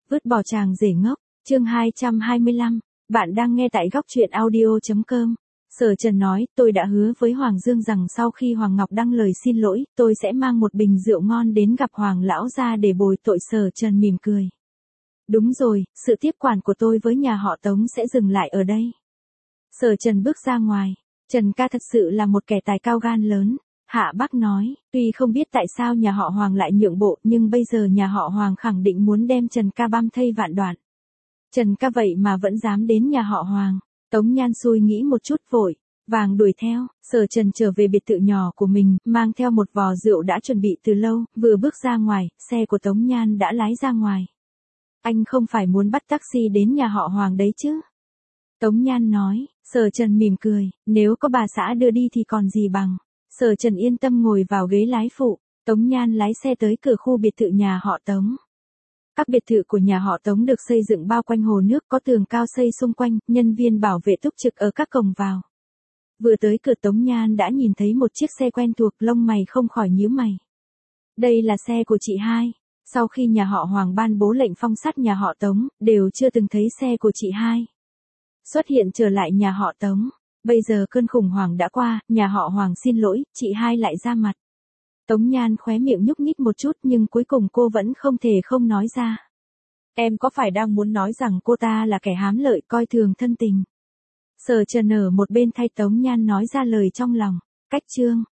Vứt bỏ chàng rể ngốc, chương 225, bạn đang nghe tại góc truyện audio.com. Sở Trần nói, tôi đã hứa với Hoàng Dương rằng sau khi Hoàng Ngọc đăng lời xin lỗi, tôi sẽ mang một bình rượu ngon đến gặp Hoàng lão gia để bồi tội. Sở Trần mỉm cười. Đúng rồi, sự tiếp quản của tôi với nhà họ Tống sẽ dừng lại ở đây. Sở Trần bước ra ngoài. Trần ca thật sự là một kẻ tài cao gan lớn. Hạ Bác nói, tuy không biết tại sao nhà họ Hoàng lại nhượng bộ, nhưng bây giờ nhà họ Hoàng khẳng định muốn đem Trần ca băm thây vạn đoạn. Trần ca vậy mà vẫn dám đến nhà họ Hoàng. Tống Nhan xui nghĩ một chút vội vàng đuổi theo. Sở Trần trở về biệt thự nhỏ của mình, mang theo một vò rượu đã chuẩn bị từ lâu, vừa bước ra ngoài, xe của Tống Nhan đã lái ra ngoài. Anh không phải muốn bắt taxi đến nhà họ Hoàng đấy chứ? Tống Nhan nói. Sở Trần mỉm cười, nếu có bà xã đưa đi thì còn gì bằng. Sở Trần yên tâm ngồi vào ghế lái phụ. Tống Nhan lái xe tới cửa khu biệt thự nhà họ Tống. Các biệt thự của nhà họ Tống được xây dựng bao quanh hồ nước, có tường cao xây xung quanh, nhân viên bảo vệ túc trực ở các cổng vào. Vừa tới cửa Tống Nhan đã nhìn thấy một chiếc xe quen thuộc, lông mày không khỏi nhíu mày. Đây là xe của chị hai. Sau khi nhà họ Hoàng ban bố lệnh phong sát nhà họ Tống, đều chưa từng thấy xe của chị hai xuất hiện trở lại nhà họ Tống. Bây giờ cơn khủng hoảng đã qua, nhà họ Hoàng xin lỗi, chị hai lại ra mặt. Tống Nhan khóe miệng nhúc nhích một chút, nhưng cuối cùng cô vẫn không thể không nói ra. Em có phải đang muốn nói rằng cô ta là kẻ hám lợi, coi thường thân tình? Sở Trần ở một bên thay Tống Nhan nói ra lời trong lòng. Cách chương